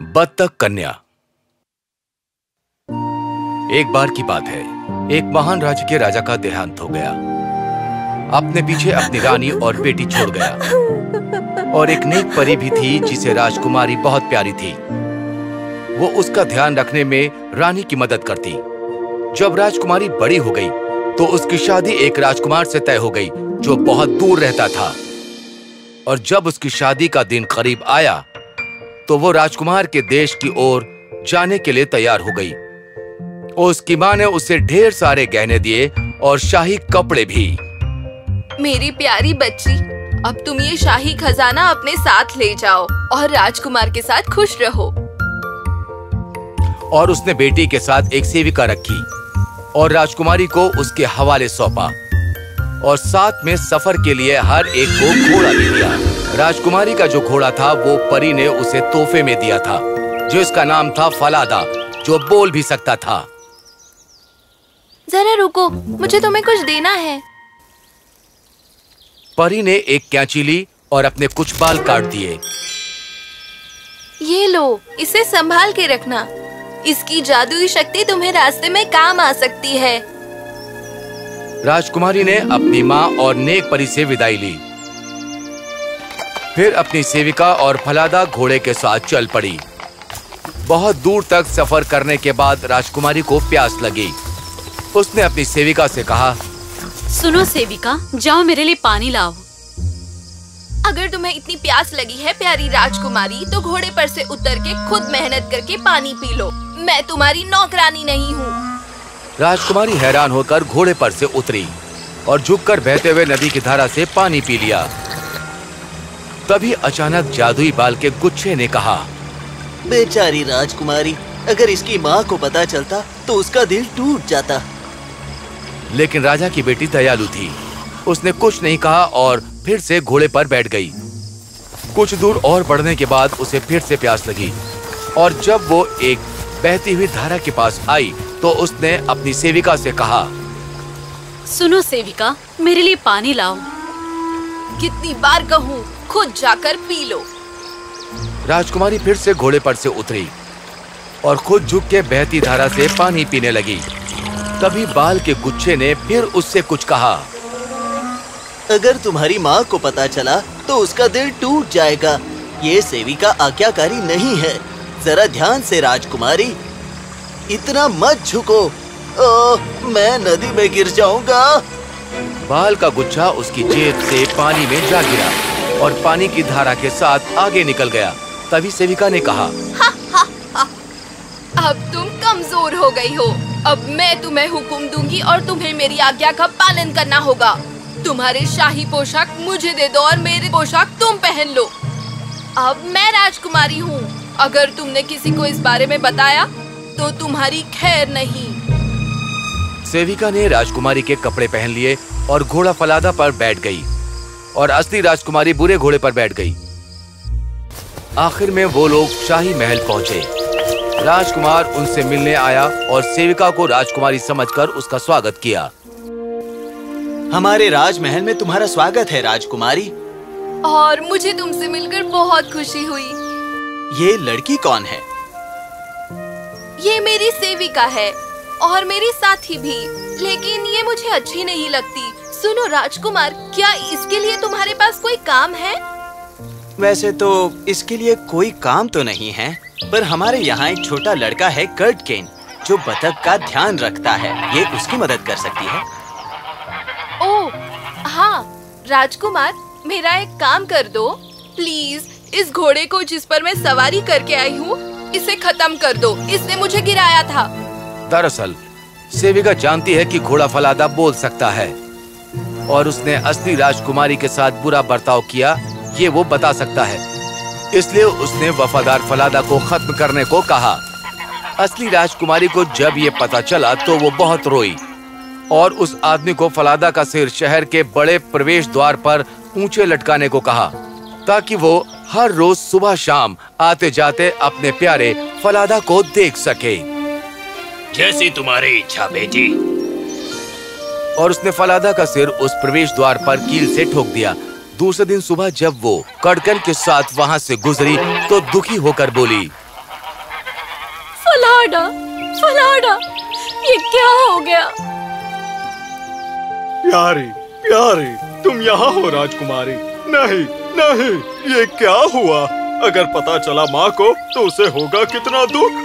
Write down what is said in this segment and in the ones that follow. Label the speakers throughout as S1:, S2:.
S1: बत्तख कन्या। एक बार की बात है, एक महान राज्य के राजा का देहांत हो गया। अपने पीछे अपनी रानी और बेटी छोड़ गया। और एक नेक परी भी थी जिसे राजकुमारी बहुत प्यारी थी। वो उसका ध्यान रखने में रानी की मदद करती। जब राजकुमारी बड़ी हो गई तो उसकी शादी एक राजकुमार से तय हो गई जो बहुत दूर रहता था। और जब उसकी शादी का दिन करीब आया तो वो राजकुमार के देश की ओर जाने के लिए तैयार हो गई। उसकी माँ ने उसे ढेर सारे गहने दिए और शाही कपड़े भी।
S2: मेरी प्यारी बच्ची, अब तुम ये शाही खजाना अपने साथ ले जाओ और राजकुमार के साथ खुश रहो।
S1: और उसने बेटी के साथ एक सेविका रखी और राजकुमारी को उसके हवाले सौंपा और साथ में सफर के लिए हर एक को घोड़ा भी दिया। राजकुमारी का जो घोड़ा था वो परी ने उसे तोहफे में दिया था, जिसका नाम था फलादा, जो बोल भी सकता था।
S2: जरा रुको, मुझे तुम्हें कुछ देना है।
S1: परी ने एक कैंची ली और अपने कुछ बाल काट दिए।
S2: ये लो, इसे संभाल के रखना। इसकी जादुई शक्ति तुम्हें रास्ते में काम आ सकती है।
S1: राजकुमारी ने अपनी माँ और नेक परी से विदाई ली। फिर अपनी सेविका और फलादा घोड़े के साथ चल पड़ी। बहुत दूर तक सफर करने के बाद राजकुमारी को प्यास लगी। उसने अपनी सेविका से कहा,
S3: सुनो सेविका, जाओ मेरे लिए पानी लाओ।
S2: अगर तुम्हें इतनी प्यास लगी है प्यारी राजकुमारी, तो घोड़े पर से उतर के खुद मेहनत करके पानी पी लो। मैं तुम्हारी नौकरानी नहीं हूँ।
S1: राजकुमारी हैरान होकर घोड़े पर से उतरी और झुककर बहते हुए नदी की धारा से पानी पी लिया। तभी अचानक जादुई बाल के गुच्छे ने कहा,
S4: बेचारी राजकुमारी, अगर इसकी माँ को पता चलता तो उसका दिल टूट जाता।
S1: लेकिन राजा की बेटी दयालु थी। उसने कुछ नहीं कहा और फिर से घोड़े पर बैठ गई। कुछ दूर और बढ़ने के बाद उसे फिर से प्यास लगी और जब वो एक बहती हुई धारा के पास आई तो उसने अपनी सेविका से कहा,
S3: सुनो सेविका, मेरे लिए पानी लाओ।
S2: कितनी बार कहूँ, खुद जाकर पी लो।
S1: राजकुमारी फिर से घोड़े पर से उतरी और खुद झुक के बहती धारा से पानी पीने लगी। तभी बाल के गुच्छे ने फिर उससे कुछ कहा,
S4: अगर तुम्हारी माँ को पता चला तो उसका दिल टूट जाएगा। ये सेविका आज्ञाकारी नहीं है। जरा ध्यान से राजकुमारी, इतना मत झुको। मैं नदी में गिर जाऊंगा।
S1: बाल का गुच्छा उसकी जेब से पानी में जा गिरा और पानी की धारा के साथ आगे निकल गया। तभी सेविका ने कहा,
S2: अब तुम कमजोर हो गई हो। अब मैं तुम्हें हुक्म दूंगी और तुम्हें मेरी आज्ञा का पालन करना होगा। तुम्हारे शाही पोशाक मुझे दे दो और मेरे पोशाक तुम पहन लो। अब मैं राजकुमारी हूँ। अगर तुमने किसी को इस बारे में बताया तो तुम्हारी खैर नहीं।
S1: सेविका ने राजकुमारी के कपड़े पहन लिए और घोड़ा फलादा पर बैठ गई और असली राजकुमारी बुरे घोड़े पर बैठ गई। आखिर में वो लोग शाही महल पहुँचे। राजकुमार उनसे मिलने आया और सेविका को राजकुमारी समझकर उसका स्वागत किया।
S4: हमारे राजमहल में तुम्हारा स्वागत है राजकुमारी।
S2: और मुझे तुमसे मिलकर बहुत खुशी हुई।
S4: ये लड़की कौन है?
S2: ये मेरी सेविका है और मेरी साथी भी, लेकिन ये मुझे अच्छी नहीं लगती। सुनो राजकुमार, क्या इसके लिए तुम्हारे पास कोई काम है?
S4: वैसे तो इसके लिए कोई काम तो नहीं है, पर हमारे यहाँ एक छोटा लड़का है कर्ट केन, जो बतख का ध्यान रखता है। ये उसकी मदद कर सकती है।
S2: ओह हाँ राजकुमार, मेरा एक काम कर दो प्लीज। इस घोड़े को जिस पर मैं सवारी करके आई हूँ, इसे खत्म कर दो। इसने मुझे गिराया था।
S1: दरअसल सेविका जानती है कि घोड़ा फलादा बोल सकता है और उसने असली राजकुमारी के साथ बुरा बर्ताव किया, ये वो बता सकता है। इसलिए उसने वफादार फलादा को खत्म करने को कहा। असली राजकुमारी को जब ये पता चला तो वो बहुत रोई और उस आदमी को फलादा का सिर शहर के बड़े प्रवेश द्वार पर ऊंचे लटकाने को कहा, ताकि वो हर रोज सुबह शाम आते जाते अपने प्यारे फलादा को देख सके।
S5: जैसी तुम्हारी इच्छा बेटी।
S1: और उसने फलादा का सिर उस प्रवेश द्वार पर कील से ठोक दिया। दूसरे दिन सुबह जब वो कड़कन के साथ वहाँ से गुजरी तो दुखी होकर बोली,
S3: फलाडा, फलाडा, ये क्या हो गया?
S6: प्यारी, प्यारी, तुम यहाँ हो राजकुमारी। नहीं, नहीं, ये क्या हुआ? अगर पता चला माँ को तो उसे होगा कितना दुख।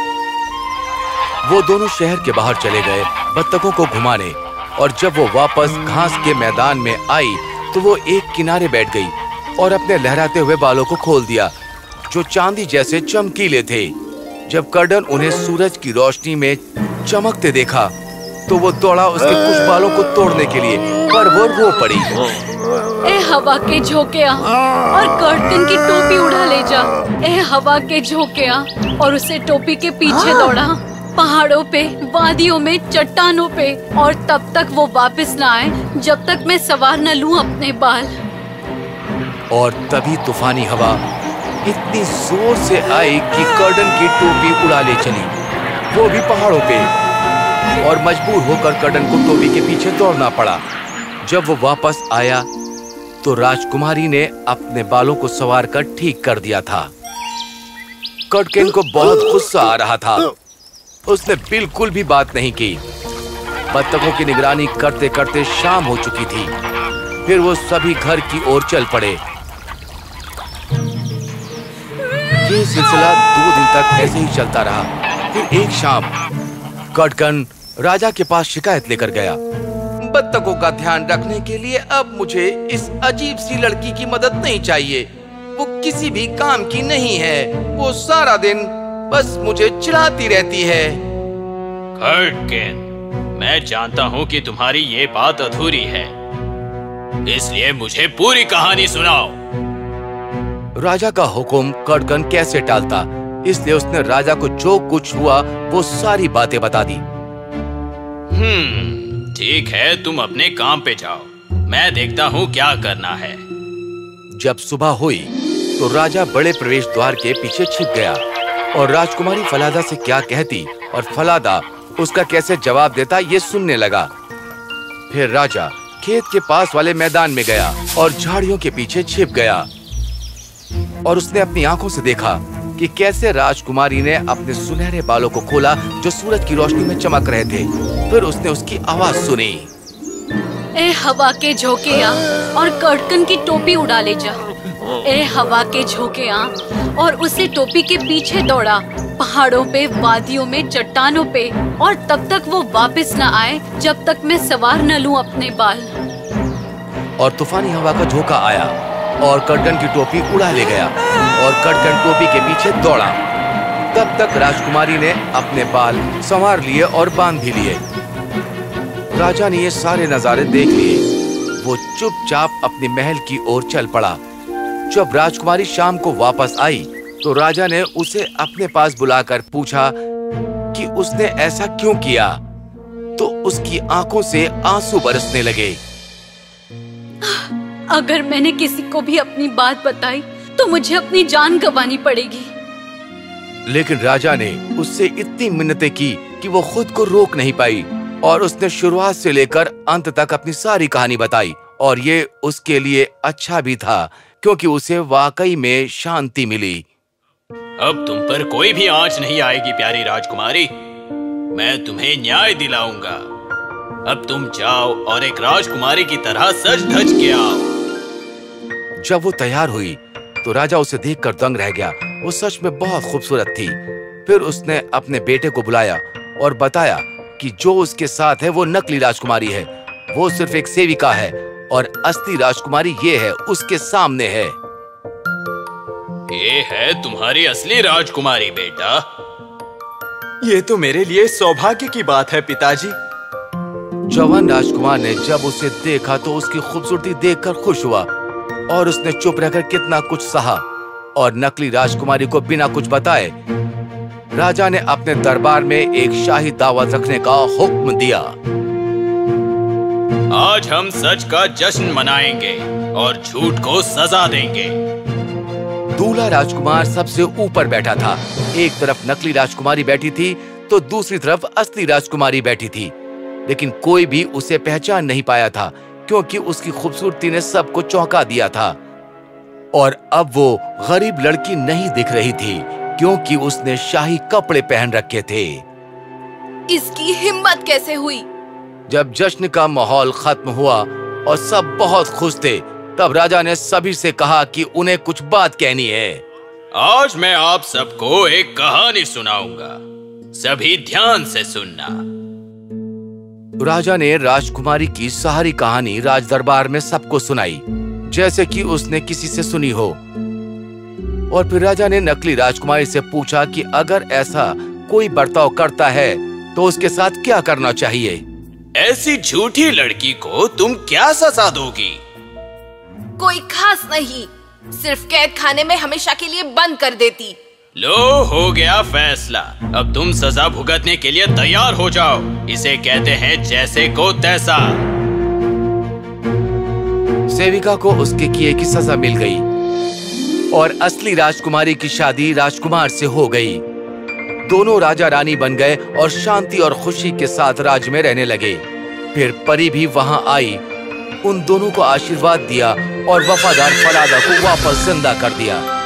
S1: वो दोनों शहर के बाहर चले गए बत्तखों को घुमाने, और जब वो वापस घास के मैदान में आई तो वो एक किनारे बैठ गई और अपने लहराते हुए बालों को खोल दिया जो चांदी जैसे चमकीले थे। जब कर्डन उन्हें सूरज की रोशनी में चमकते देखा तो वो दौड़ा उसके कुछ बालों को तोड़ने के लिए, पर वो रो पड़ी।
S3: ए हवा के झोंकिया, और कर्डन की टोपी उड़ा ले जा। ए हवा के झोंकिया, और उसे टोपी के पीछे दौड़ा, पहाड़ों पे, वादियों में, चट्टानों पे, और तब तक वो वापस न आए जब तक मैं सवार न लूं अपने बाल।
S1: और तभी तूफानी हवा इतनी जोर से आई कि कर्डन की टोपी उड़ा ले चली, वो भी पहाड़ों पे, और मजबूर होकर कर्डन को टोपी के पीछे दौड़ना पड़ा। जब वो वापस आया तो राजकुमारी ने अपने बालों को संवार कर ठीक कर दिया था। कर्डन को बहुत गुस्सा आ रहा था। उसने बिल्कुल भी बात नहीं की। बत्तखों की निगरानी करते करते शाम हो चुकी थी। फिर वो सभी घर की ओर चल पड़े। ये सिलसिला 2 दिन तक ऐसे ही चलता रहा। फिर एक शाम कर्डन राजा के पास शिकायत लेकर गया। बत्तखों का ध्यान रखने के लिए अब मुझे इस अजीब सी लड़की की मदद नहीं चाहिए। वो किसी भी काम की नहीं है। वो सारा दिन बस मुझे चिढ़ाती रहती है।
S5: कर्डन, मैं जानता हूँ कि तुम्हारी ये बात अधूरी है, इसलिए मुझे पूरी कहानी सुनाओ।
S1: राजा का हुक्म कर्डन कैसे टालता, इसलिए उसने राजा को जो कुछ हुआ वो सारी बातें बता दी।
S5: ठीक है, तुम अपने काम पे जाओ, मैं देखता हूँ क्या करना है।
S1: जब सुबह हुई तो राजा बड़े प्रवेश द्वार के पीछे छिप गया और राजकुमारी फलादा से क्या कहती और फलादा उसका कैसे जवाब देता ये सुनने लगा। फिर राजा खेत के पास वाले मैदान में गया और झाड़ियों के पीछे छिप गया, और उसने अपनी आंखों से देखा कि कैसे राजकुमारी ने अपने सुनहरे बालों को खोला जो सूरज की रोशनी में चमक रहे थे। फिर उसने उसकी आवाज सुनी।
S3: ए हवा के झोंकिया, और कर्डन की टोपी उड़ा ले जा। ए हवा के झोंकिया, और उसे टोपी के पीछे दौड़ा, पहाड़ों पे, वादियों में, चट्टानों पे, और तब तक वो वापस न आए जब तक मैं सवार न लूं अपने बाल।
S1: और तूफानी हवा का झोंका आया और कर्डन की टोपी उड़ा ले गया, और कर्डन टोपी के पीछे दौड़ा। तब तक राजकुमारी ने अपने बाल संवार लिए और बांध भी लिए। राजा ने ये सारे नजारे देख लिए। वो चुपचाप अपने महल की ओर चल पड़ा। जब राजकुमारी शाम को वापस आई तो राजा ने उसे अपने पास बुलाकर पूछा कि उसने ऐसा क्यों किया, तो उसकी आंखों से आंसू बरसने लगे।
S3: अगर मैंने किसी को भी अपनी बात बताई तो मुझे अपनी जान गंवानी पड़ेगी।
S1: लेकिन राजा ने उससे इतनी मिन्नतें की कि वो खुद को रोक नहीं पाई, और उसने शुरुआत से लेकर अंत तक अपनी सारी कहानी बताई। और ये उसके लिए अच्छा भी था क्योंकि उसे वाकई में शांति मिली।
S5: अब तुम पर कोई भी आंच नहीं आएगी प्यारी राजकुमारी, मैं तुम्हें न्याय दिलाऊंगा। अब तुम जाओ और एक राजकुमारी की तरह सज धज के आओ।
S1: जब वो तैयार हुई तो राजा उसे देखकर दंग रह गया। वो सच में बहुत खूबसूरत थी। फिर उसने अपने बेटे को बुलाया और बताया कि जो उसके साथ है वो नकली राजकुमारी है। वो सिर्फ एक सेविका है और असली राजकुमारी ये है, उसके सामने है।
S5: ये है तुम्हारी असली राजकुमारी बेटा।
S6: ये तो मेरे लिए सौभाग्य की बात है पिताजी।
S1: जवान राजकुमार ने जब उसे देखा तो उसकी खूबसूरती देखकर खुश हुआ, और उसने चुप रहकर कितना कुछ सहा, और नकली राजकुमारी को बिना कुछ बताए राजा ने अपने दरबार में एक शाही दावत रखने का हुक्म दिया।
S5: आज हम सच का जश्न मनाएंगे और झूठ को सजा देंगे।
S1: दूल्हा राजकुमार सबसे ऊपर बैठा था। एक तरफ नकली राजकुमारी बैठी थी तो दूसरी तरफ असली राजकुमारी बैठी थी, लेकिन कोई भी उसे पहचान नहीं पाया था क्योंकि उसकी खूबसूरती ने सबको चौंका दिया था। और अब वो गरीब लड़की नहीं दिख रही थी क्योंकि उसने शाही कपड़े पहन रखे थे।
S2: इसकी हिम्मत कैसे हुई?
S1: जब जश्न का माहौल खत्म हुआ और सब बहुत खुश थे, तब राजा ने सभी से कहा कि उन्हें कुछ बात कहनी है।
S5: आज मैं आप सबको एक कहानी सुनाऊंगा, सभी ध्यान से सुनना।
S1: राजा ने राजकुमारी की सारी कहानी राज दरबार में सबको सुनाई, जैसे कि उसने किसी से सुनी हो। और फिर राजा ने नकली राजकुमारी से पूछा कि अगर ऐसा कोई बर्ताव करता है तो उसके साथ क्या करना चाहिए।
S5: ऐसी झूठी लड़की को तुम क्या सजा दोगी?
S2: कोई खास नहीं, सिर्फ कैद खाने में हमेशा के लिए बंद कर देती।
S5: लो, हो गया फैसला। अब तुम सजा भुगतने के लिए तैयार हो जाओ। इसे कहते हैं जैसे को तैसा।
S1: सेविका को उसके किए की सजा मिल गई और असली राजकुमारी की शादी राजकुमार से हो गई। दोनों राजा रानी बन गए और शांति और खुशी के साथ राज्य में रहने लगे। फिर परी भी वहां आई, उन दोनों को आशीर्वाद दिया और वफादार फलादा को वापस जिंदा कर दिया।